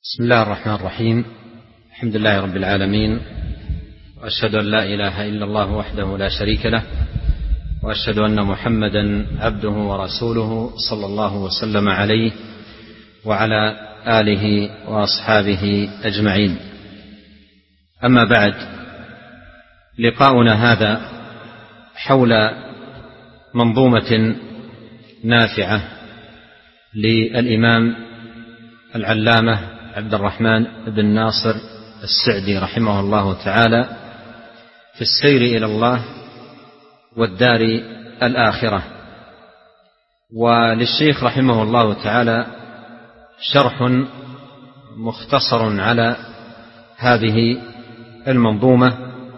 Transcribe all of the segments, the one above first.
بسم الله الرحمن الرحيم. الحمد لله رب العالمين، وأشهد أن لا إله إلا الله وحده لا شريك له، وأشهد أن محمدا عبده ورسوله صلى الله وسلم عليه وعلى آله وأصحابه أجمعين. أما بعد، لقاؤنا هذا حول منظومة نافعة للإمام العلامة عبد الرحمن بن ناصر السعدي رحمه الله تعالى في السير إلى الله والدار الآخرة. وللشيخ رحمه الله تعالى شرح مختصر على هذه المنظومة،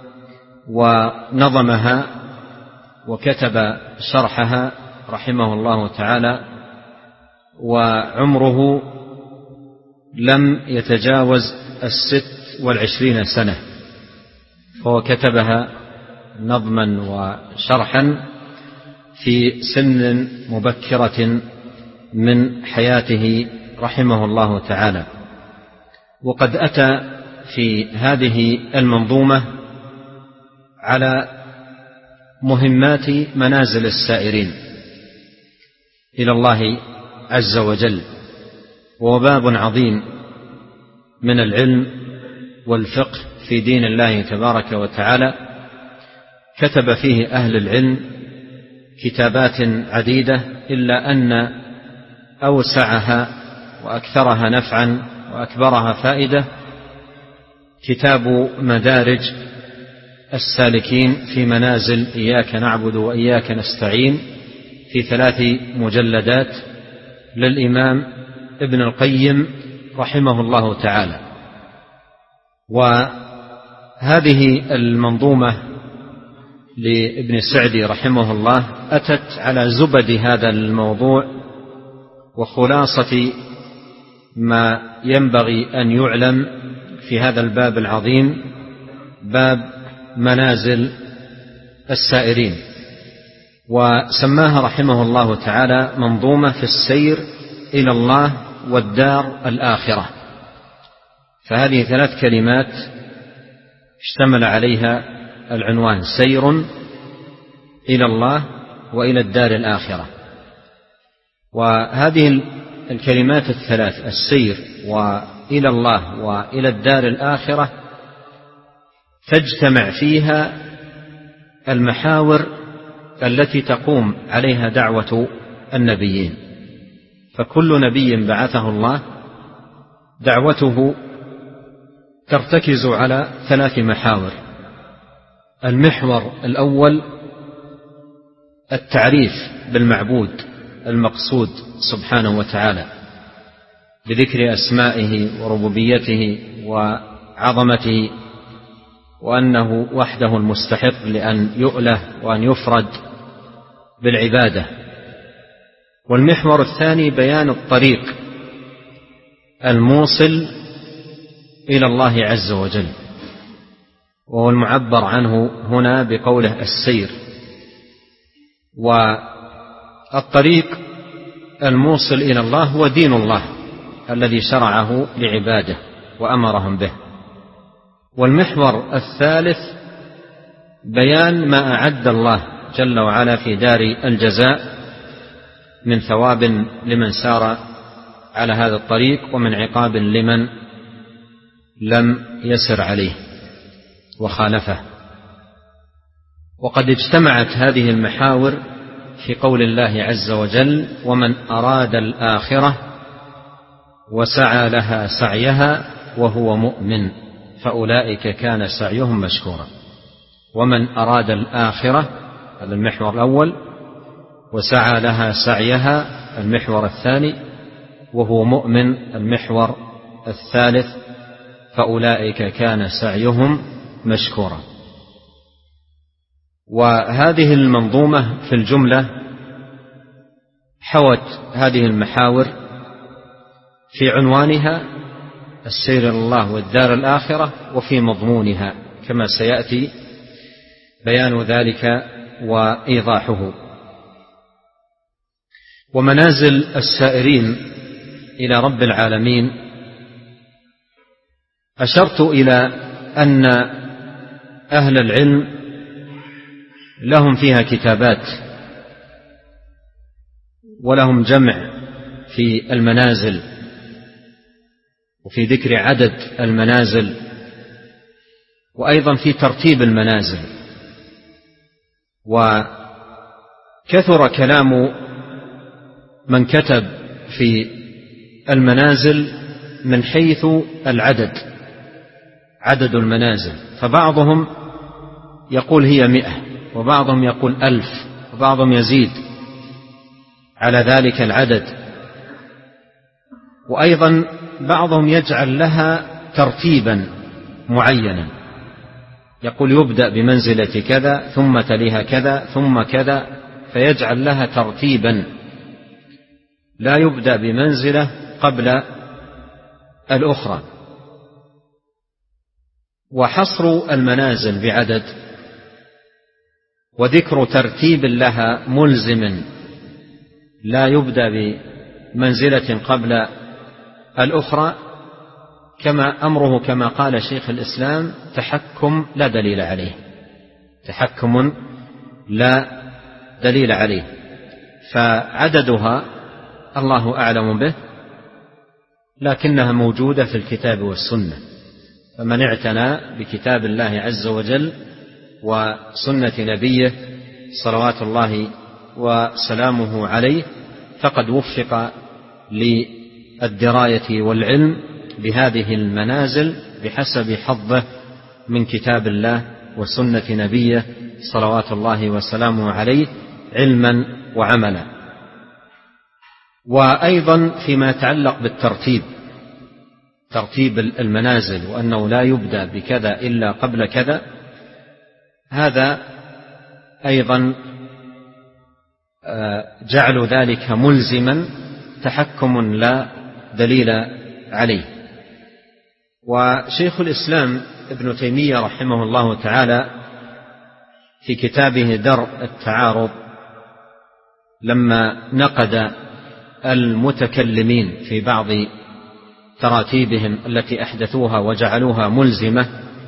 ونظمها وكتب شرحها رحمه الله تعالى، وعمره لم يتجاوز 26 سنة، فهو كتبها نظما وشرحا في سن مبكرة من حياته رحمه الله تعالى. وقد أتى في هذه المنظومة على مهمات منازل السائرين إلى الله عز وجل، وهو باب عظيم من العلم والفقه في دين الله تبارك وتعالى، كتب فيه أهل العلم كتابات عديدة، إلا أن أوسعها وأكثرها نفعا وأكبرها فائدة كتاب مدارج السالكين في منازل إياك نعبد وإياك نستعين، في 3 مجلدات للإمام ابن القيم رحمه الله تعالى. وهذه المنظومة لابن السعدي رحمه الله أتت على زبد هذا الموضوع وخلاصة ما ينبغي أن يعلم في هذا الباب العظيم، باب منازل السائرين. وسماها رحمه الله تعالى منظومة في السير إلى الله والدار الآخرة. فهذه 3 كلمات اشتمل عليها العنوان: سير إلى الله وإلى الدار الآخرة. وهذه الكلمات ال3: السير وإلى الله وإلى الدار الآخرة، تجتمع فيها المحاور التي تقوم عليها دعوة النبيين. فكل نبي بعثه الله دعوته ترتكز على 3 محاور. المحور الأول التعريف بالمعبود المقصود سبحانه وتعالى، بذكر أسمائه وربوبيته وعظمته، وأنه وحده المستحق لأن يؤله وأن يفرد بالعبادة. والمحور الثاني بيان الطريق الموصل إلى الله عز وجل، وهو المعبر عنه هنا بقوله السير. والطريق الموصل إلى الله هو دين الله الذي شرعه لعباده وأمرهم به. والمحور الثالث بيان ما أعد الله جل وعلا في دار الجزاء من ثواب لمن سار على هذا الطريق، ومن عقاب لمن لم يسر عليه وخالفه. وقد اجتمعت هذه المحاور في قول الله عز وجل: ومن أراد الآخرة وسعى لها سعيها وهو مؤمن فأولئك كان سعيهم مشكورا. ومن أراد الآخرة، هذا المحور الأول، وسعى لها سعيها المحور الثاني، وهو مؤمن المحور الثالث، فأولئك كان سعيهم مشكورا. وهذه المنظومة في الجملة حوت هذه المحاور في عنوانها السير إلى الله والدار الآخرة، وفي مضمونها كما سيأتي بيان ذلك وإيضاحه. ومنازل السائرين إلى رب العالمين أشرت إلى أن أهل العلم لهم فيها كتابات ولهم جمع في المنازل وفي ذكر عدد المنازل وأيضا في ترتيب المنازل. وكثر كلام من كتب في المنازل من حيث العدد، عدد المنازل، فبعضهم يقول هي 100 وبعضهم يقول 1000 وبعضهم يزيد على ذلك العدد، وأيضا بعضهم يجعل لها ترتيبا معينا، يقول يبدأ بمنزلة كذا ثم تليها كذا ثم كذا، فيجعل لها ترتيبا لا يبدأ بمنزلة قبل الأخرى. وحصر المنازل بعدد وذكر ترتيب لها ملزم لا يبدأ بمنزلة قبل الأخرى كما أمره كما قال شيخ الإسلام تحكم لا دليل عليه، تحكم لا دليل عليه. فعددها الله أعلم به، لكنها موجودة في الكتاب والسنة، فمن اعتنى بكتاب الله عز وجل وسنة نبيه صلوات الله وسلامه عليه فقد وفق للدراية والعلم بهذه المنازل بحسب حظه من كتاب الله وسنة نبيه صلوات الله وسلامه عليه علما وعملا. وأيضا فيما يتعلق بالترتيب، ترتيب المنازل وأنه لا يبدأ بكذا إلا قبل كذا، هذا أيضا جعل ذلك ملزما تحكم لا دليل عليه. وشيخ الإسلام ابن تيمية رحمه الله تعالى في كتابه درء التعارض لما نقد المتكلمين في بعض تراتيبهم التي أحدثوها وجعلوها ملزمة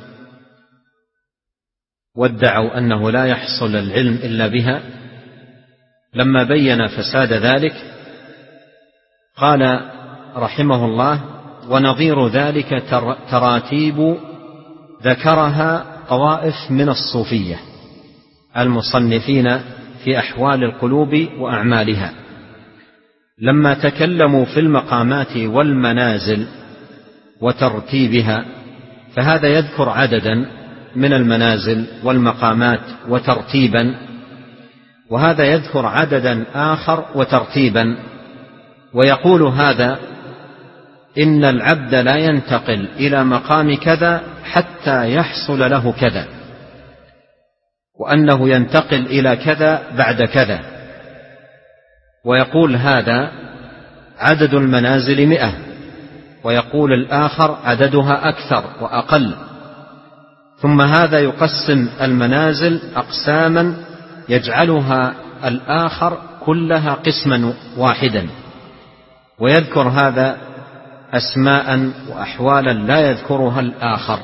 وادعوا أنه لا يحصل العلم إلا بها، لما بين فساد ذلك قال رحمه الله ونظير ذلك تراتيب ذكرها طوائف من الصوفية المصنفين في أحوال القلوب وأعمالها، لما تكلموا في المقامات والمنازل وترتيبها، فهذا يذكر عددا من المنازل والمقامات وترتيبا، وهذا يذكر عددا آخر وترتيبا، ويقول هذا إن العبد لا ينتقل إلى مقام كذا حتى يحصل له كذا، وأنه ينتقل إلى كذا بعد كذا، ويقول هذا عدد المنازل 100، ويقول الآخر عددها أكثر وأقل، ثم هذا يقسم المنازل أقساما يجعلها الآخر كلها قسما واحدا، ويذكر هذا أسماء وأحوالا لا يذكرها الآخر.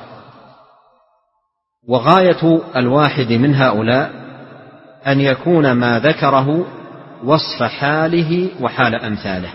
وغاية الواحد من هؤلاء أن يكون ما ذكره وصف حاله وحال أمثاله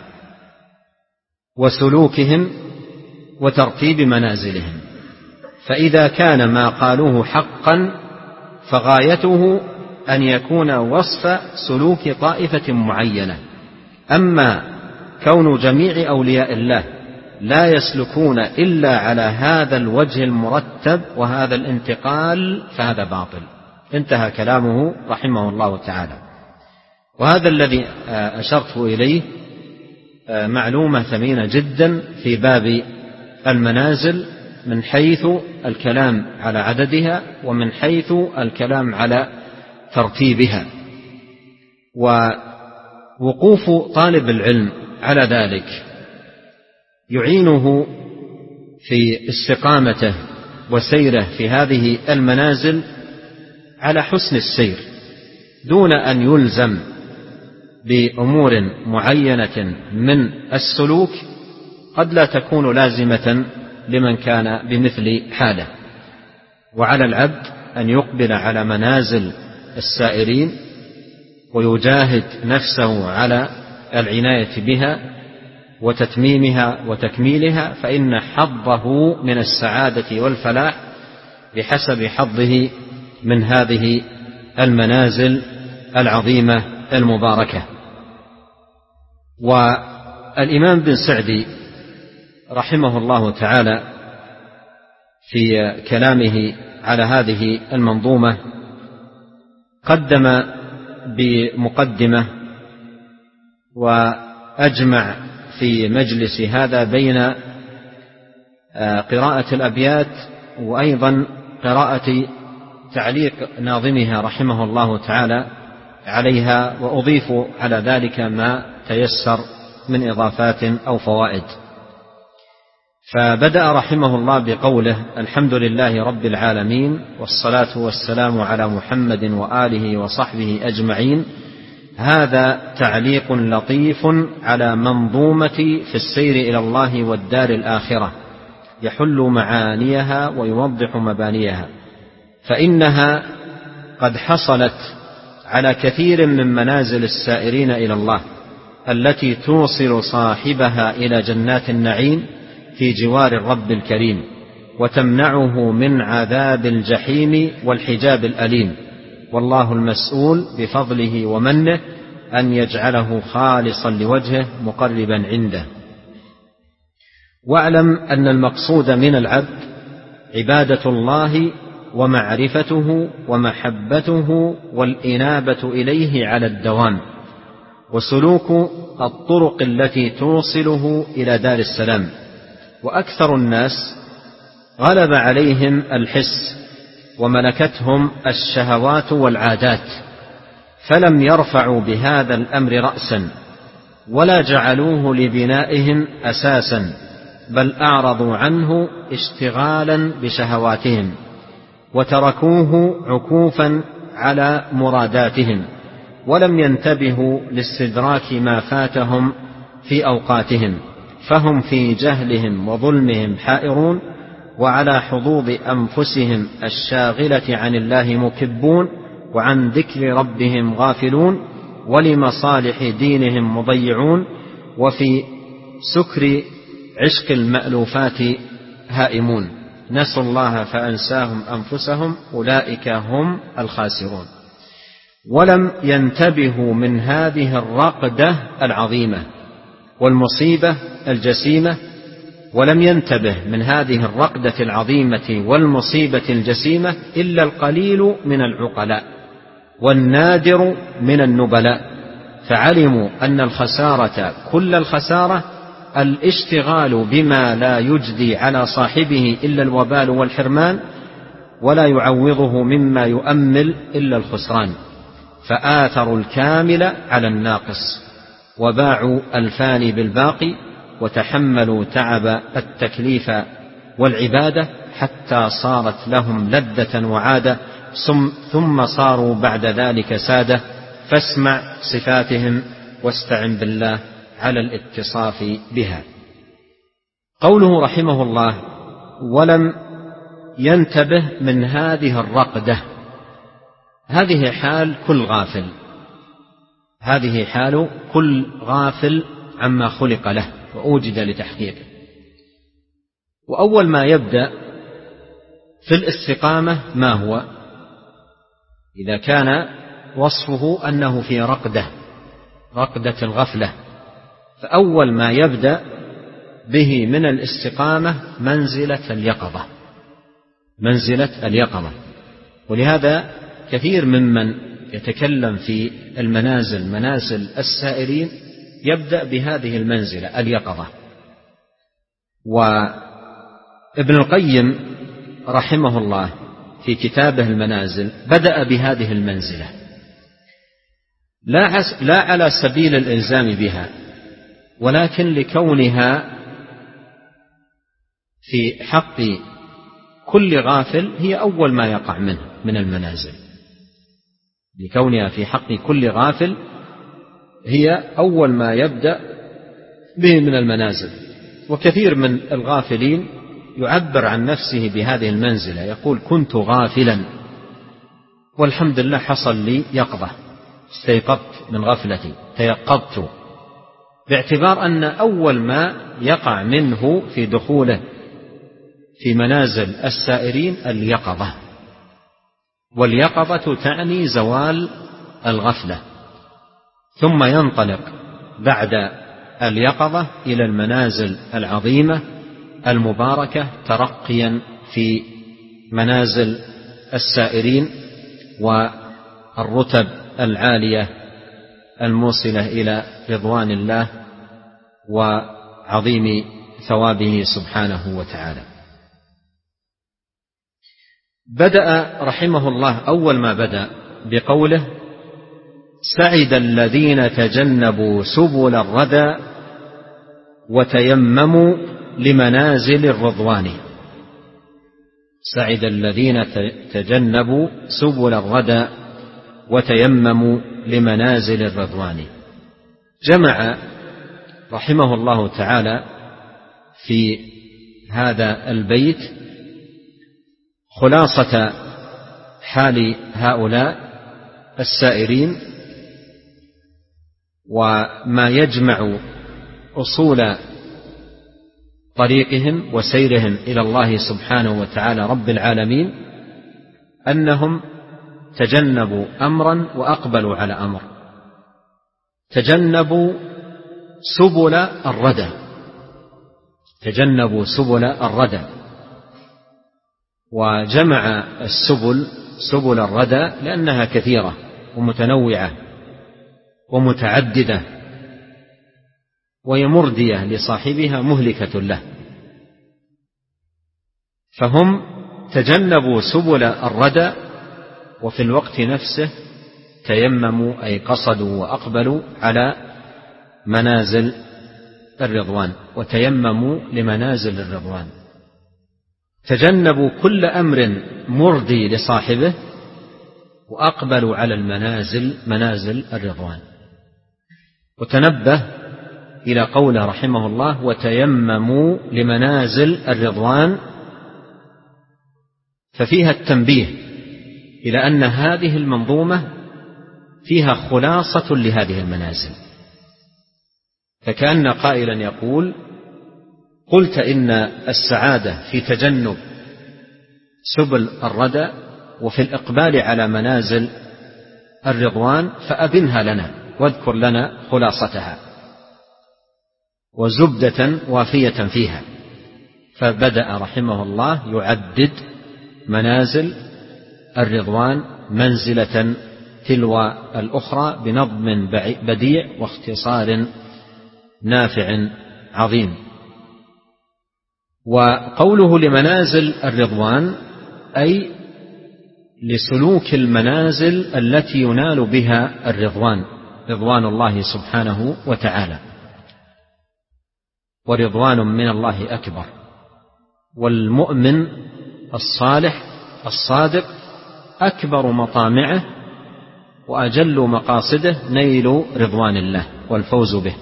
وسلوكهم وترتيب منازلهم، فإذا كان ما قالوه حقا فغايته أن يكون وصف سلوك طائفة معينة. أما كون جميع أولياء الله لا يسلكون إلا على هذا الوجه المرتب وهذا الانتقال فهذا باطل. انتهى كلامه رحمه الله تعالى. وهذا الذي أشرت إليه معلومة ثمينة جدا في باب المنازل من حيث الكلام على عددها ومن حيث الكلام على ترتيبها. ووقوف طالب العلم على ذلك يعينه في استقامته وسيره في هذه المنازل على حسن السير دون أن يلزم بأمور معينة من السلوك قد لا تكون لازمة لمن كان بمثل حاله. وعلى العبد أن يقبل على منازل السائرين ويجاهد نفسه على العناية بها وتتميمها وتكميلها، فإن حظه من السعادة والفلاح بحسب حظه من هذه المنازل العظيمة المباركة. والإمام بن سعدي رحمه الله تعالى في كلامه على هذه المنظومة قدم بمقدمة وأجمع في مجلس هذا بين قراءة الأبيات وأيضا قراءة تعليق ناظمها رحمه الله تعالى عليها، وأضيف على ذلك ما تيسر من إضافات أو فوائد. فبدأ رحمه الله بقوله: الحمد لله رب العالمين، والصلاة والسلام على محمد وآله وصحبه أجمعين. هذا تعليق لطيف على منظومة في السير إلى الله والدار الآخرة، يحل معانيها ويوضح مبانيها، فإنها قد حصلت على كثير من منازل السائرين إلى الله التي توصل صاحبها إلى جنات النعيم في جوار الرب الكريم، وتمنعه من عذاب الجحيم والحجاب الأليم، والله المسؤول بفضله ومنه أن يجعله خالصا لوجهه مقربا عنده. واعلم أن المقصود من العبد عبادة الله ومعرفته ومحبته والإنابة إليه على الدوام، وسلوك الطرق التي توصله إلى دار السلام. وأكثر الناس غلب عليهم الحس وملكتهم الشهوات والعادات، فلم يرفعوا بهذا الأمر رأسا ولا جعلوه لبنائهم أساسا، بل أعرضوا عنه اشتغالا بشهواتهم، وتركوه عكوفا على مراداتهم، ولم ينتبهوا لاستدراك ما فاتهم في أوقاتهم، فهم في جهلهم وظلمهم حائرون، وعلى حظوظ أنفسهم الشاغلة عن الله مكبون، وعن ذكر ربهم غافلون، ولمصالح دينهم مضيعون، وفي سكر عشق المألوفات هائمون. نسوا الله فأنساهم أنفسهم، أولئك هم الخاسرون. ولم ينتبهوا من هذه الرقدة العظيمة والمصيبة الجسيمة، ولم ينتبه من هذه الرقدة العظيمة والمصيبة الجسيمة إلا القليل من العقلاء والنادر من النبلاء، فعلموا أن الخسارة كل الخسارة الاشتغال بما لا يجدي على صاحبه إلا الوبال والحرمان، ولا يعوضه مما يؤمل إلا الخسران، فآثروا الكامل على الناقص، وباعوا الفاني بالباقي، وتحملوا تعب التكليف والعبادة، حتى صارت لهم لذة وعادة، ثم صاروا بعد ذلك سادة. فاسمع صفاتهم واستعن بالله على الاتصاف بها. قوله رحمه الله: ولم ينتبه من هذه الرقدة، هذه حال كل غافل، هذه حال كل غافل عما خلق له وأوجد لتحقيقه. وأول ما يبدأ في الاستقامة ما هو؟ إذا كان وصفه أنه في رقدة الغفلة، فأول ما يبدأ به من الاستقامة منزلة اليقظة. ولهذا كثير ممن يتكلم في منازل السائرين يبدأ بهذه المنزلة اليقظة. وابن القيم رحمه الله في كتابه المنازل بدأ بهذه المنزلة، لا على سبيل الإلزام بها، ولكن لكونها في حق كل غافل هي أول ما يقع منه من المنازل، لكونها في حق كل غافل هي أول ما يبدأ به من المنازل. وكثير من الغافلين يعبر عن نفسه بهذه المنزلة، يقول كنت غافلا والحمد لله حصل لي يقظة، استيقظت من غفلتي، تيقظت، باعتبار أن أول ما يقع منه في دخوله في منازل السائرين اليقظة، واليقظة تعني زوال الغفلة، ثم ينطلق بعد اليقظة إلى المنازل العظيمة المباركة ترقيا في منازل السائرين والرتب العالية الموصلة إلى رضوان الله وعظيم ثوابه سبحانه وتعالى. بدأ رحمه الله أول ما بدأ بقوله سعد الذين تجنبوا سبل الردى وتيمموا لمنازل الرضوان. سعد الذين تجنبوا سبل الردى وتيمموا لمنازل الرضوان. جمع رحمه الله تعالى في هذا البيت خلاصة حال هؤلاء السائرين وما يجمع أصول طريقهم وسيرهم إلى الله سبحانه وتعالى رب العالمين، أنهم تجنبوا أمرا وأقبلوا على أمر، تجنبوا سبل الردى، تجنبوا سبل الردى. وجمع السبل سبل الردى لأنها كثيرة ومتنوعة ومتعددة وهي مردية لصاحبها مهلكة له، فهم تجنبوا سبل الردى وفي الوقت نفسه تيمموا أي قصدوا وأقبلوا على منازل الرضوان، وتيمموا لمنازل الرضوان، تجنبوا كل أمر مردي لصاحبه وأقبلوا على المنازل منازل الرضوان. وتنبه إلى قوله رحمه الله وتيمموا لمنازل الرضوان، ففيها التنبيه إلى أن هذه المنظومة فيها خلاصة لهذه المنازل، فكأن قائلا يقول قلت إن السعادة في تجنب سبل الردى وفي الإقبال على منازل الرضوان، فأبنها لنا واذكر لنا خلاصتها وزبدة وافية فيها. فبدأ رحمه الله يعدد منازل الرضوان منزلة تلو الأخرى بنظم بديع واختصار نافع عظيم. وقوله لمنازل الرضوان أي لسلوك المنازل التي ينال بها الرضوان، رضوان الله سبحانه وتعالى، ورضوان من الله أكبر. والمؤمن الصالح الصادق أكبر مطامعه وأجل مقاصده نيل رضوان الله والفوز به.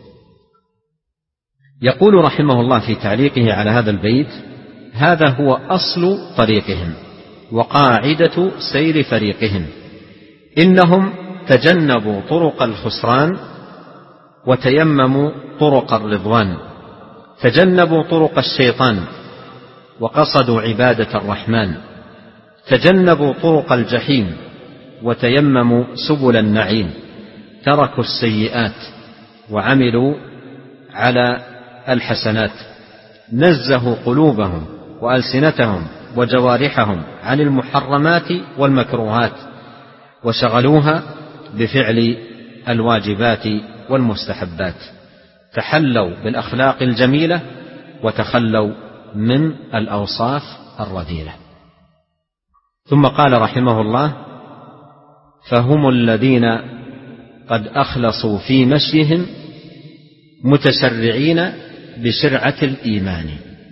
يقول رحمه الله في تعليقه على هذا البيت هذا هو أصل طريقهم وقاعدة سير فريقهم، إنهم تجنبوا طرق الخسران وتيمموا طرق الرضوان، تجنبوا طرق الشيطان وقصدوا عبادة الرحمن، تجنبوا طرق الجحيم وتيمموا سبل النعيم، تركوا السيئات وعملوا على الحسنات، نزهوا قلوبهم وألسنتهم وجوارحهم عن المحرمات والمكروهات وشغلوها بفعل الواجبات والمستحبات، تحلوا بالأخلاق الجميلة وتخلوا من الأوصاف الرذيلة. ثم قال رحمه الله فهم الذين قد أخلصوا في مشيهم متشرعين بشرعة الإيمان.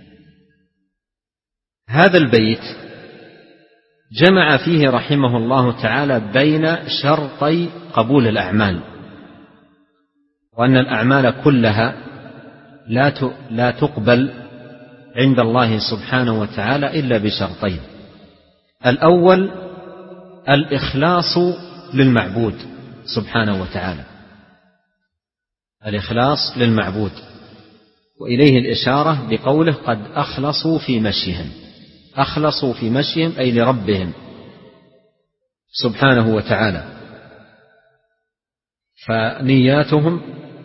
هذا البيت جمع فيه رحمه الله تعالى بين شرطي قبول الأعمال، وأن الأعمال كلها لا تقبل عند الله سبحانه وتعالى إلا بشرطين: الأول الإخلاص للمعبود سبحانه وتعالى، الإخلاص للمعبود، وإليه الإشارة بقوله قد أخلصوا في مشيهم، أخلصوا في مشيهم أي لربهم سبحانه وتعالى، فنياتهم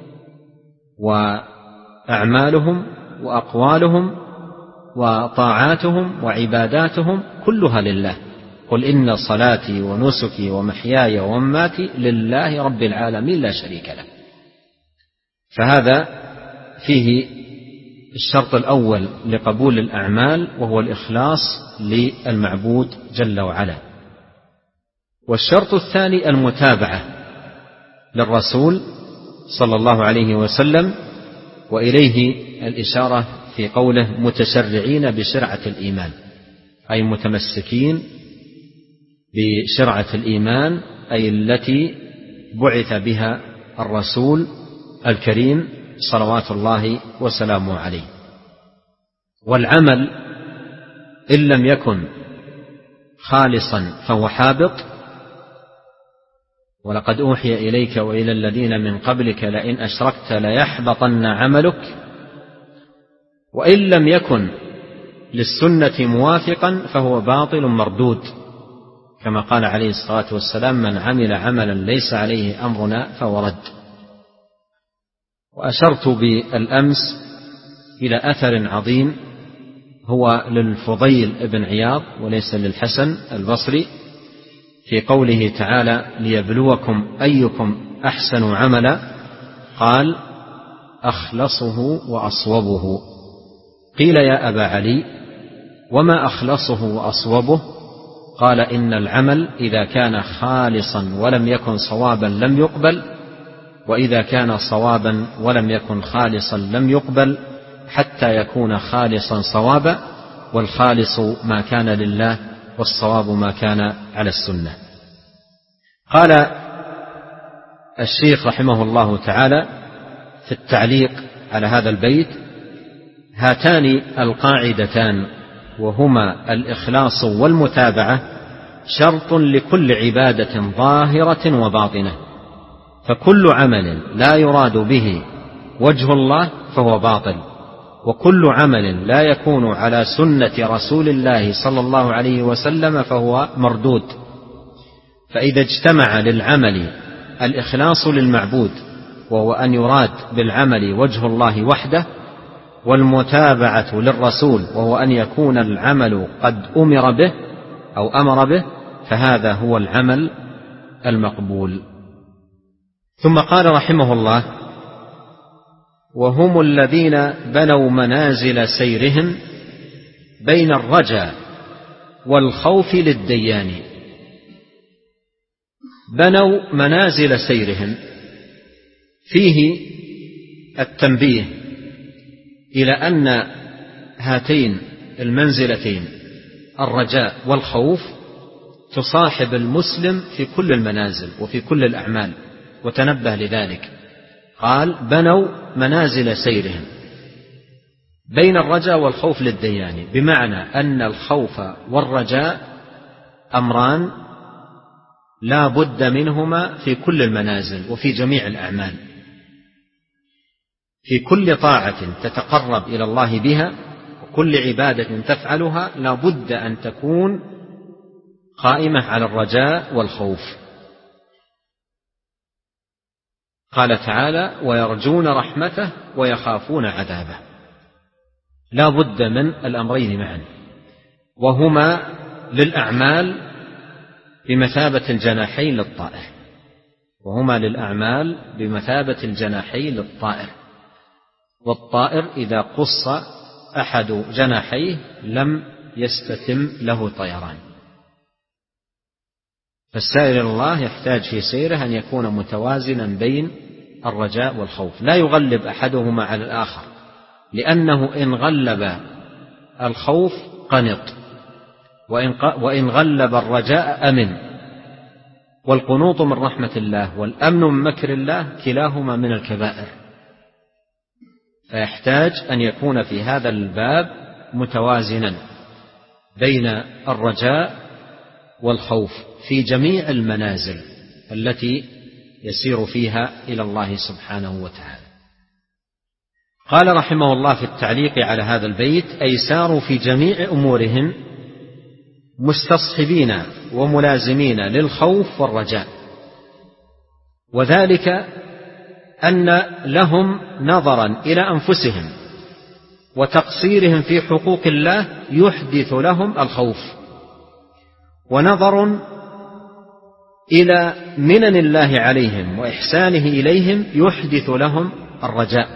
وأعمالهم وأقوالهم وطاعاتهم وعباداتهم كلها لله. قل إن صلاتي ونسكي ومحياي ومماتي لله رب العالمين لا شريك له. فهذا فيه الشرط الأول لقبول الأعمال، وهو الإخلاص للمعبود جل وعلا. والشرط الثاني المتابعة للرسول صلى الله عليه وسلم، وإليه الإشارة في قوله متشرعين بشرعة الإيمان، أي متمسكين بشرعة الإيمان، أي التي بعث بها الرسول الكريم صلوات الله وسلامه عليه. والعمل إن لم يكن خالصا فهو حابط، ولقد أوحي إليك وإلى الذين من قبلك لئن أشركت ليحبطن عملك. وإن لم يكن للسنة موافقا فهو باطل مردود، كما قال عليه الصلاة والسلام من عمل عملا ليس عليه أمرنا فهو رد. وأشرت بالأمس إلى أثر عظيم هو للفضيل بن عياض وليس للحسن البصري، في قوله تعالى ليبلوكم أيكم أحسن عملا، قال أخلصه وأصوبه. قيل يا أبا علي وما أخلصه وأصوبه؟ قال إن العمل إذا كان خالصا ولم يكن صوابا لم يقبل، وإذا كان صوابا ولم يكن خالصا لم يقبل، حتى يكون خالصا صوابا، والخالص ما كان لله والصواب ما كان على السنة. قال الشيخ رحمه الله تعالى في التعليق على هذا البيت: هاتان القاعدتان وهما الإخلاص والمتابعة شرط لكل عبادة ظاهرة وباطنة، فكل عمل لا يراد به وجه الله فهو باطل، وكل عمل لا يكون على سنة رسول الله صلى الله عليه وسلم فهو مردود. فإذا اجتمع للعمل الإخلاص للمعبود، وهو أن يراد بالعمل وجه الله وحده، والمتابعة للرسول، وهو أن يكون العمل قد أمر به أو أمر به، فهذا هو العمل المقبول. ثم قال رحمه الله: وهم الذين بنوا منازل سيرهم بين الرجاء والخوف للديان. بنوا منازل سيرهم، فيه التنبيه إلى أن هاتين المنزلتين الرجاء والخوف تصاحب المسلم في كل المنازل وفي كل الأعمال، وتنبه لذلك. قال بنوا منازل سيرهم بين الرجاء والخوف للديان، بمعنى أن الخوف والرجاء أمران لا بد منهما في كل المنازل وفي جميع الأعمال. في كل طاعة تتقرب إلى الله بها وكل عبادة تفعلها لا بد أن تكون قائمة على الرجاء والخوف. قال تعالى: ويرجون رحمته ويخافون عذابه. لا بد من الأمرين معا، وهما للأعمال بمثابة الجناحين للطائر، وهما للأعمال بمثابة الجناحين للطائر، والطائر إذا قص أحد جناحيه لم يستتم له طيران. فالسائر إلى الله يحتاج في سيره أن يكون متوازنا بين الرجاء والخوف، لا يغلب أحدهما على الآخر، لأنه إن غلب الخوف قنط، وإن غلب الرجاء أمن. والقنوط من رحمة الله والأمن من مكر الله كلاهما من الكبائر، فيحتاج أن يكون في هذا الباب متوازنا بين الرجاء والخوف في جميع المنازل التي يسير فيها إلى الله سبحانه وتعالى. قال رحمه الله في التعليق على هذا البيت: أي ساروا في جميع أمورهم مستصحبين وملازمين للخوف والرجاء، وذلك أن لهم نظرا إلى أنفسهم وتقصيرهم في حقوق الله يحدث لهم الخوف، ونظر إلى منن الله عليهم وإحسانه إليهم يحدث لهم الرجاء،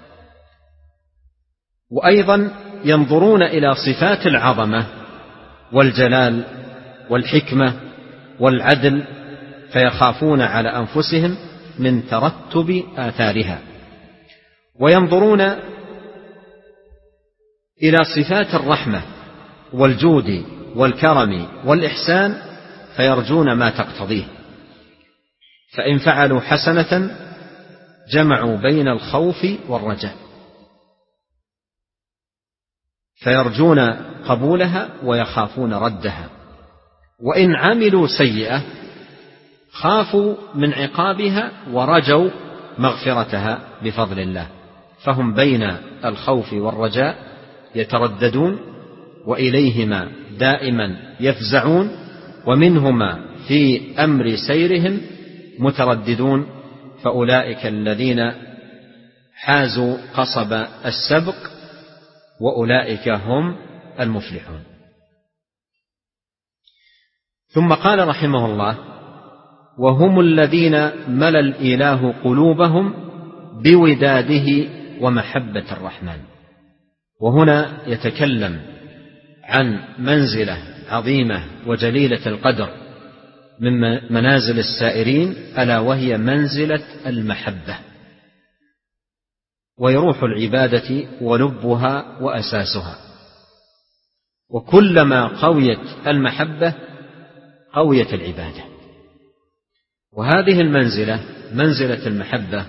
وأيضا ينظرون إلى صفات العظمة والجلال والحكمة والعدل فيخافون على أنفسهم من ترتب آثارها، وينظرون إلى صفات الرحمة والجود والكرم والإحسان فيرجون ما تقتضيه، فإن فعلوا حسنة جمعوا بين الخوف والرجاء، فيرجون قبولها ويخافون ردها، وإن عملوا سيئة خافوا من عقابها ورجوا مغفرتها بفضل الله، فهم بين الخوف والرجاء يترددون، وإليهما دائما يفزعون، ومنهما في أمر سيرهم مترددون، فأولئك الذين حازوا قصب السبق وأولئك هم المفلحون. ثم قال رحمه الله: وهم الذين ملأ الإله قلوبهم بوداده ومحبة الرحمن. وهنا يتكلم عن منزلة عظيمة وجليلة القدر من منازل السائرين، ألا وهي منزلة المحبة، وهي روح العبادة ولبها وأساسها، وكلما قويت المحبة قويت العبادة. وهذه المنزلة منزلة المحبة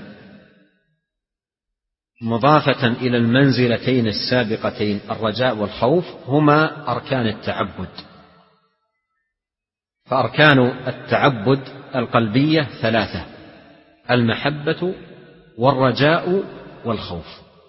مضافة إلى المنزلتين السابقتين الرجاء والخوف هما أركان التعبد، فأركان التعبد القلبية ثلاثة: المحبة والرجاء والخوف.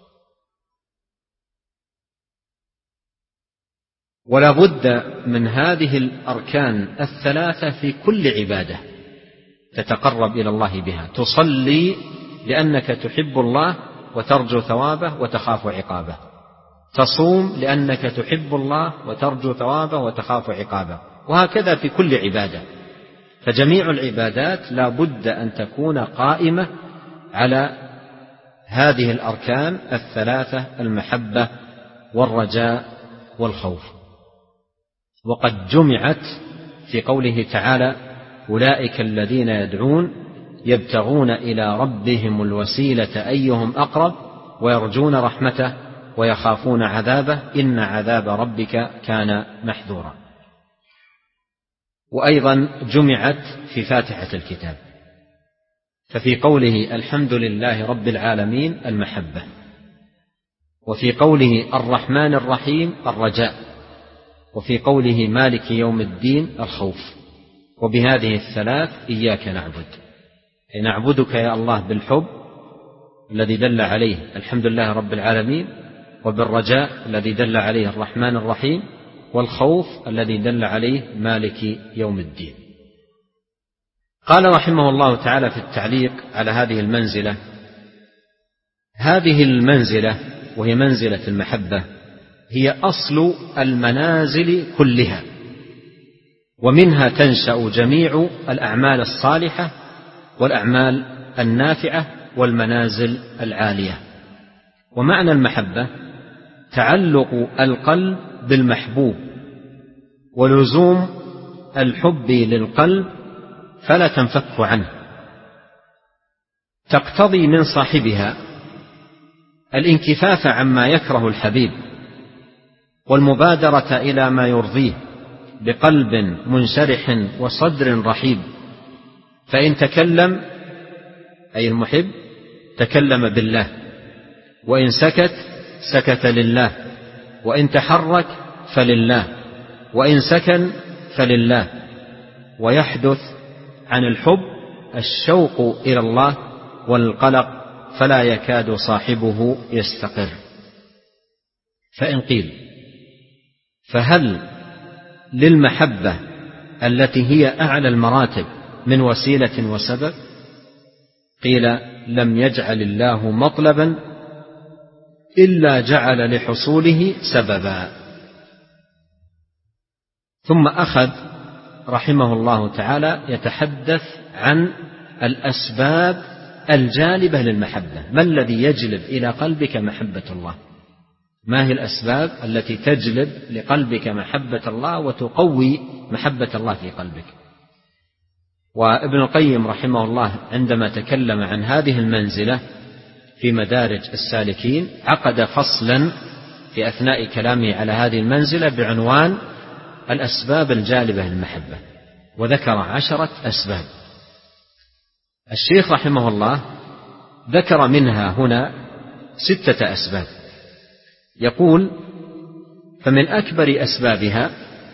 ولا بد من هذه الأركان الثلاثة في كل عبادة تتقرب إلى الله بها. تصلي لأنك تحب الله وترجو ثوابه وتخاف عقابه، تصوم لأنك تحب الله وترجو ثوابه وتخاف عقابه، وهكذا في كل عبادة. فجميع العبادات لا بد أن تكون قائمة على هذه الأركان الثلاثة: المحبة والرجاء والخوف. وقد جمعت في قوله تعالى: أولئك الذين يدعون يبتغون إلى ربهم الوسيلة أيهم أقرب ويرجون رحمته ويخافون عذابه إن عذاب ربك كان محذورا. وأيضا جمعت في فاتحة الكتاب، ففي قوله الحمد لله رب العالمين المحبة، وفي قوله الرحمن الرحيم الرجاء، وفي قوله مالك يوم الدين الخوف. وبهذه الثلاث إياك نعبد، أي نعبدك يا الله بالحب الذي دل عليه الحمد لله رب العالمين، وبالرجاء الذي دل عليه الرحمن الرحيم، والخوف الذي دل عليه مالك يوم الدين. قال رحمه الله تعالى في التعليق على هذه المنزلة: هذه المنزلة وهي منزلة المحبة هي أصل المنازل كلها، ومنها تنشأ جميع الأعمال الصالحة والأعمال النافعة والمنازل العالية. ومعنى المحبة تعلق القلب بالمحبوب ولزوم الحب للقلب فلا تنفك عنه، تقتضي من صاحبها الانكفاف عما يكره الحبيب والمبادرة إلى ما يرضيه بقلب منشرح وصدر رحيب. فإن تكلم أي المحب تكلم بالله، وإن سكت سكت لله، وإن تحرك فلله، وإن سكن فلله. ويحدث عن الحب الشوق إلى الله والقلق، فلا يكاد صاحبه يستقر. فإن قيل فهل للمحبة التي هي أعلى المراتب من وسيلة وسبب؟ قيل لم يجعل الله مطلبا إلا جعل لحصوله سببا. ثم أخذ رحمه الله تعالى يتحدث عن الأسباب الجالبة للمحبة. ما الذي يجلب إلى قلبك محبة الله؟ ما هي الأسباب التي تجلب لقلبك محبة الله وتقوي محبة الله في قلبك؟ وابن القيم رحمه الله عندما تكلم عن هذه المنزلة في مدارج السالكين عقد فصلا في أثناء كلامه على هذه المنزلة بعنوان الأسباب الجالبة للمحبة، وذكر 10 أسباب. الشيخ رحمه الله ذكر منها هنا 6 أسباب. يقول: فمن أكبر أسبابها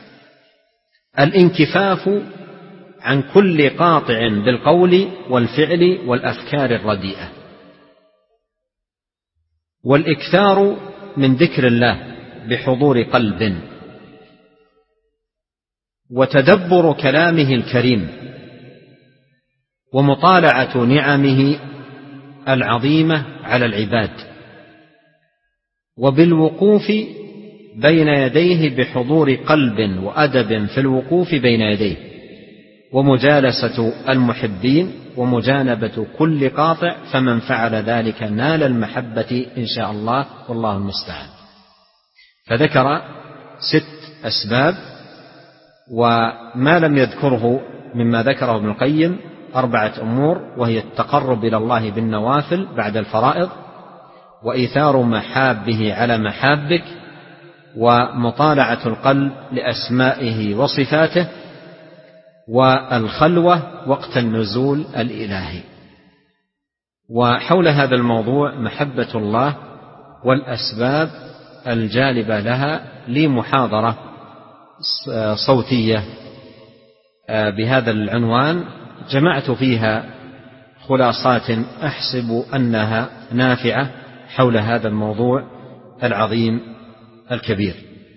الانكفاف عن كل قاطع بالقول والفعل والأفكار الرديئة، والإكثار من ذكر الله بحضور قلب، وتدبر كلامه الكريم، ومطالعة نعمه العظيمة على العباد، وبالوقوف بين يديه بحضور قلب وأدب في الوقوف بين يديه، ومجالسة المحبين، ومجانبة كل قاطع، فمن فعل ذلك نال المحبة إن شاء الله، والله المستعان. فذكر 6 أسباب، وما لم يذكره مما ذكره ابن القيم 4 أمور، وهي التقرب إلى الله بالنوافل بعد الفرائض، وإيثار محابه على محابك، ومطالعة القلب لأسمائه وصفاته، والخلوة وقت النزول الإلهي. وحول هذا الموضوع محبة الله والأسباب الجالبة لها لي محاضرة صوتية بهذا العنوان، جمعت فيها خلاصات أحسب أنها نافعة حول هذا الموضوع العظيم الكبير.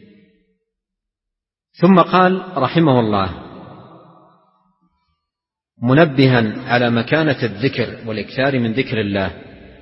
ثم قال رحمه الله منبها على مكانة الذكر والإكثار من ذكر الله: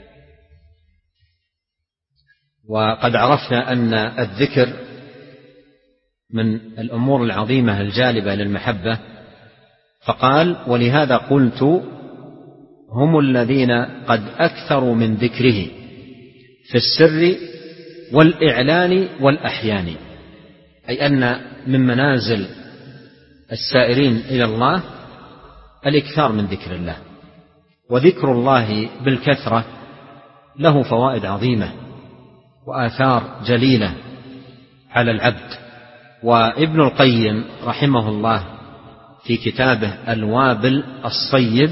وقد عرفنا أن الذكر من الأمور العظيمة الجالبة للمحبة، فقال: ولهذا قلت هم الذين قد أكثروا من ذكره في السر والإعلان والأحيان، أي أن من منازل السائرين إلى الله الإكثار من ذكر الله. وذكر الله بالكثرة له فوائد عظيمة وآثار جليلة على العبد. وابن القيم رحمه الله في كتابه الوابل الصيب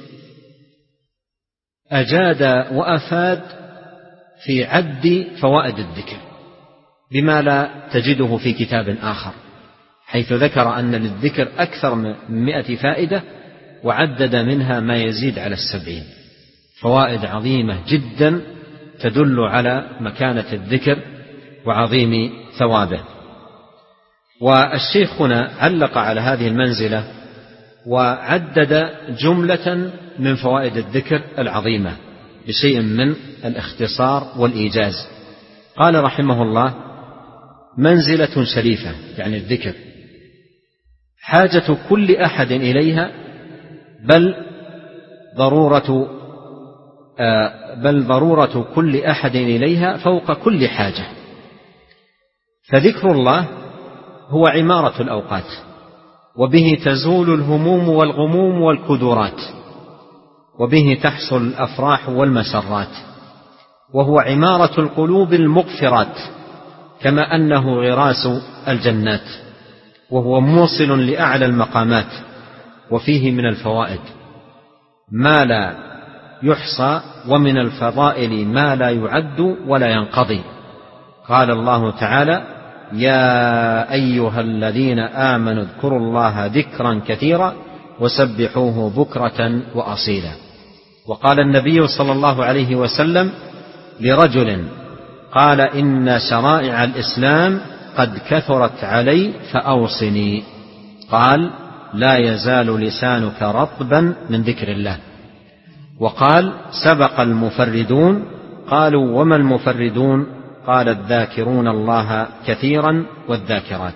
أجاد وأفاد في عد فوائد الذكر بما لا تجده في كتاب آخر، حيث ذكر أن للذكر أكثر من 100 فائدة، وعدد منها ما يزيد على 70. فوائد عظيمة جدا تدل على مكانة الذكر وعظيم ثوابه. والشيخ هنا علق على هذه المنزلة وعدد جملة من فوائد الذكر العظيمة بشيء من الاختصار والإيجاز. قال رحمه الله: منزلة شريفة، يعني الذكر، حاجة كل أحد إليها، بل ضرورة كل أحد إليها فوق كل حاجة. فذكر الله هو عمارة الأوقات، وبه تزول الهموم والغموم والكدورات، وبه تحصل الأفراح والمسرات، وهو عمارة القلوب المغفرات، كما أنه غراس الجنات، وهو موصل لأعلى المقامات. وفيه من الفوائد ما لا يحصى، ومن الفضائل ما لا يعد ولا ينقضي، قال الله تعالى: يا أيها الذين آمنوا اذكروا الله ذكرا كثيرا وسبحوه بكرة وأصيلا. وقال النبي صلى الله عليه وسلم لرجل قال: إن شرائع الإسلام قد كثرت علي فأوصني. قال: لا يزال لسانك رطبا من ذكر الله. وقال: سبق المفردون. قالوا: وما المفردون؟ قال: الذاكرون الله كثيرا والذاكرات.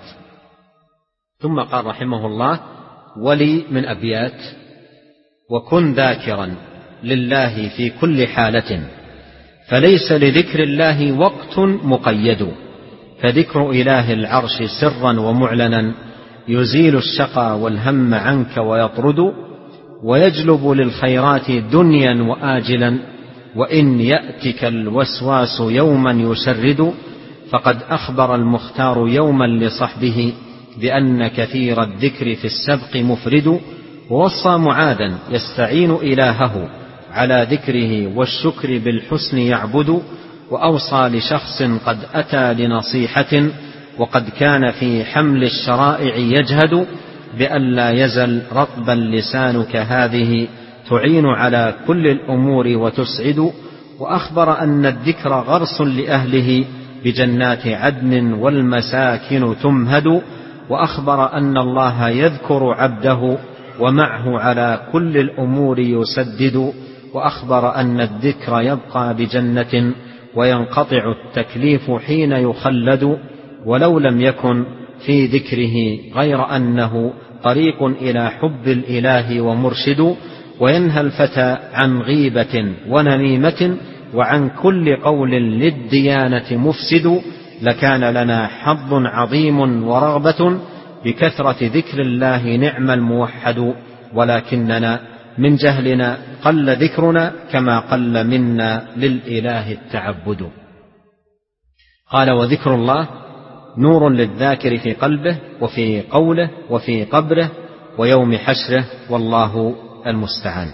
ثم قال رحمه الله: ولي من أبيات: وكن ذاكرا لله في كل حالة، فليس لذكر الله وقت مقيد، فذكر إله العرش سرا ومعلنا يزيل الشقى والهم عنك ويطرد، ويجلب للخيرات دنيا وآجلا، وإن يأتك الوسواس يوما يشرد، فقد أخبر المختار يوما لصحبه بأن كثير الذكر في السبق مفرد، ووصى معاذا يستعين إلهه على ذكره والشكر بالحسن يعبد، وأوصى لشخص قد أتى لنصيحة وقد كان في حمل الشرائع يجهد بأن لا يزل رطبا لسانك هذه تعين على كل الأمور وتسعد، وأخبر أن الذكر غرس لأهله بجنات عدن والمساكن تمهد، وأخبر أن الله يذكر عبده ومعه على كل الأمور يسدد، وأخبر أن الذكر يبقى بجنة وينقطع التكليف حين يخلد، ولو لم يكن في ذكره غير أنه طريق إلى حب الإله ومرشد، وينهى الفتى عن غيبة ونميمة وعن كل قول للديانة مفسد، لكان لنا حظ عظيم ورغبة بكثرة ذكر الله نعم الموحد، ولكننا من جهلنا قل ذكرنا كما قل منا للإله التعبد. قال: وذكر الله نور للذاكر في قلبه وفي قوله وفي قبره ويوم حشره، والله المستعان.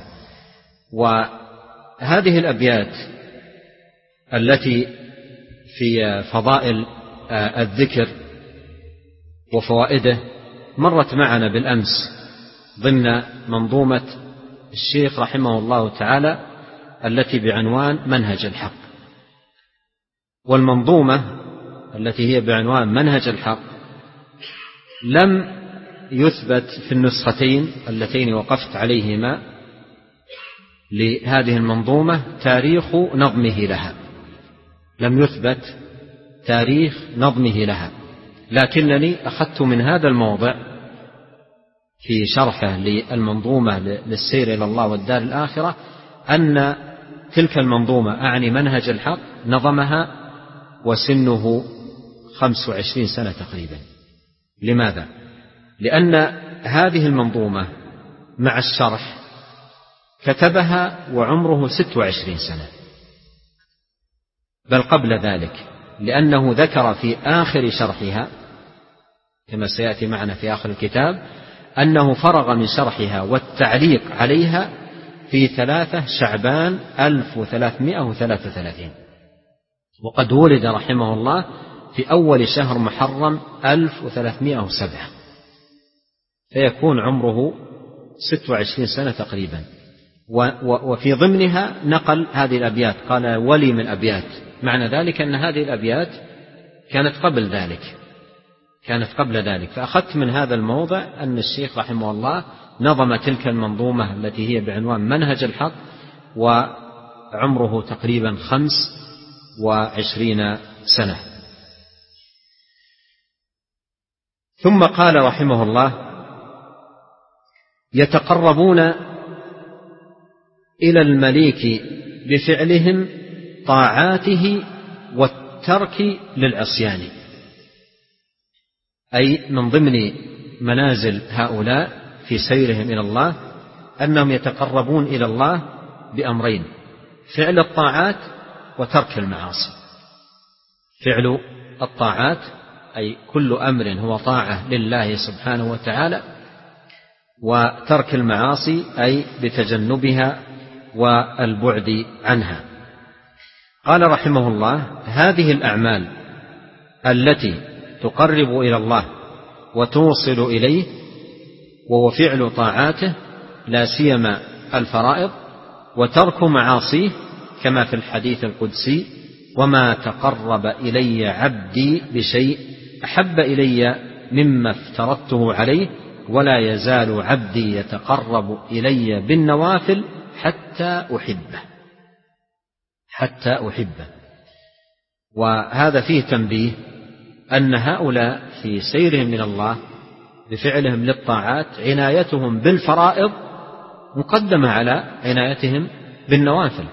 وهذه الأبيات التي في فضائل الذكر وفوائده مرت معنا بالأمس ضمن منظومة الشيخ رحمه الله تعالى التي بعنوان منهج الحق. والمنظومة التي هي بعنوان منهج الحق لم يثبت في النسختين اللتين وقفت عليهما لهذه المنظومة تاريخ نظمه لها، لم يثبت تاريخ نظمه لها، لكنني أخذت من هذا الموضع في شرحه للمنظومة للسير إلى الله والدار الآخرة أن تلك المنظومة أعني منهج الحق نظمها وسنه 25 سنة تقريبا. لماذا؟ لأن هذه المنظومة مع الشرح كتبها وعمره 26 سنة، بل قبل ذلك، لأنه ذكر في آخر شرحها كما سيأتي معنا في آخر الكتاب أنه فرغ من شرحها والتعليق عليها في 3 شعبان 1333، وقد ولد رحمه الله في أول شهر محرم 1307، فيكون عمره 26 سنة تقريبا. وفي ضمنها نقل هذه الأبيات، قال: ولي من أبيات، معنى ذلك أن هذه الأبيات كانت قبل ذلك. فأخذت من هذا الموضع أن الشيخ رحمه الله نظم تلك المنظومة التي هي بعنوان منهج الحق وعمره تقريبا 25 سنة. ثم قال رحمه الله: يتقربون إلى المليك بفعلهم طاعاته والترك للعصيان. أي من ضمن منازل هؤلاء في سيرهم إلى الله أنهم يتقربون إلى الله بأمرين: فعل الطاعات وترك المعاصي. فعل الطاعات أي كل أمر هو طاعة لله سبحانه وتعالى، وترك المعاصي أي بتجنبها والبعد عنها. قال رحمه الله: هذه الأعمال التي تقرب إلى الله وتوصل إليه، وهو فعل طاعاته لا سيما الفرائض، وترك معاصيه، كما في الحديث القدسي: وما تقرب إلي عبدي بشيء أحب إلي مما افترضته عليه، ولا يزال عبدي يتقرب إلي بالنوافل حتى أحبه. وهذا فيه تنبيه أن هؤلاء في سيرهم من الله بفعلهم للطاعات عنايتهم بالفرائض مقدمة على عنايتهم بالنوافل،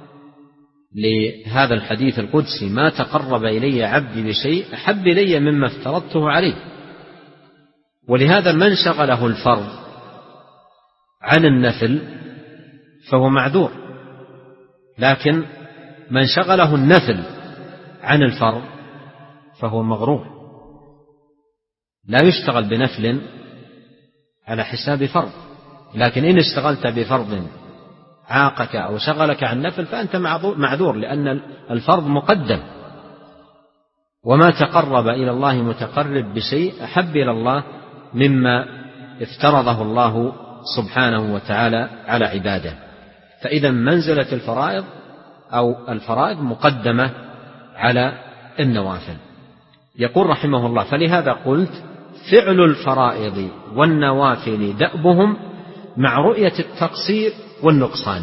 لهذا الحديث القدسي: ما تقرب إلي عبدي بشيء أحب إلي مما افترضته عليه. ولهذا من شغله الفرض عن النفل فهو معذور، لكن من شغله النفل عن الفرض فهو مغرور. لا يشتغل بنفل على حساب فرض، لكن إن اشتغلت بفرض عاقك أو شغلك عن نفل فأنت معذور، لأن الفرض مقدم. وما تقرب إلى الله متقرب بشيء أحب إلى الله مما افترضه الله سبحانه وتعالى على عباده. فإذا منزلة الفرائض مقدمة على النوافل. يقول رحمه الله: فلهذا قلت: فعل الفرائض والنوافل دأبهم مع رؤية التقصير والنقصان.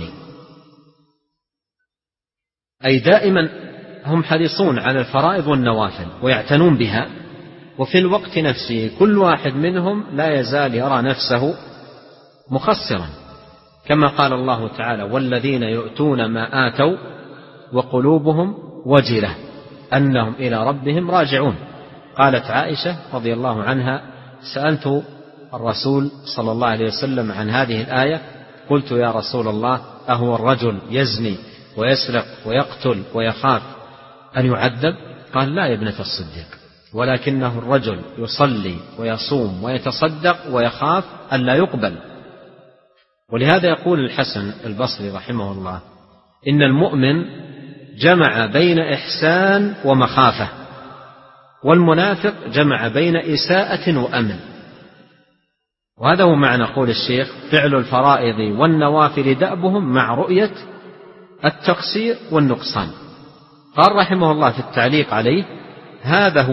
أي دائما هم حريصون على الفرائض والنوافل ويعتنون بها، وفي الوقت نفسه كل واحد منهم لا يزال يرى نفسه مقصرا، كما قال الله تعالى: والذين يؤتون ما آتوا وقلوبهم وجلة أنهم إلى ربهم راجعون. قالت عائشة رضي الله عنها: سألت الرسول صلى الله عليه وسلم عن هذه الآية، قلت: يا رسول الله، أهو الرجل يزني ويسرق ويقتل ويخاف أن يعذب؟ قال: لا يا ابنة الصديق، ولكنه الرجل يصلي ويصوم ويتصدق ويخاف أن لا يقبل. ولهذا يقول الحسن البصري رحمه الله: إن المؤمن جمع بين إحسان ومخافة، والمنافق جمع بين إساءة وأمن. وهذا هو معنى قول الشيخ: فعل الفرائض والنوافل دأبهم مع رؤية التقصير والنقصان. قال رحمه الله في التعليق عليه: هذا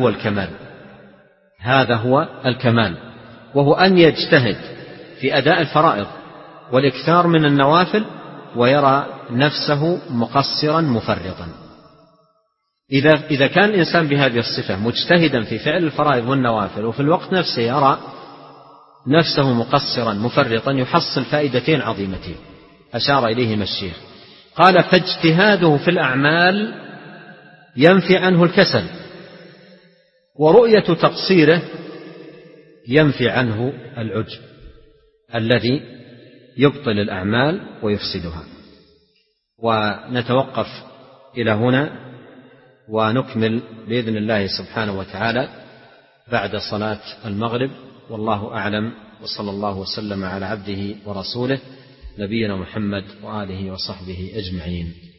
هو الكمال، وهو أن يجتهد في أداء الفرائض والإكثار من النوافل ويرى نفسه مقصرا مفرطا. إذا كان الإنسان بهذه الصفة مجتهدا في فعل الفرائض والنوافل وفي الوقت نفسه يرى نفسه مقصرا مفرطا، يحصل فائدتين عظيمتين أشار إليهما الشيخ. قال: فاجتهاده في الأعمال ينفي عنه الكسل، ورؤية تقصيره ينفي عنه العجب الذي يبطل الأعمال ويفسدها. ونتوقف إلى هنا ونكمل بإذن الله سبحانه وتعالى بعد صلاة المغرب، والله أعلم، وصلى الله وسلم على عبده ورسوله نبينا محمد وآله وصحبه أجمعين.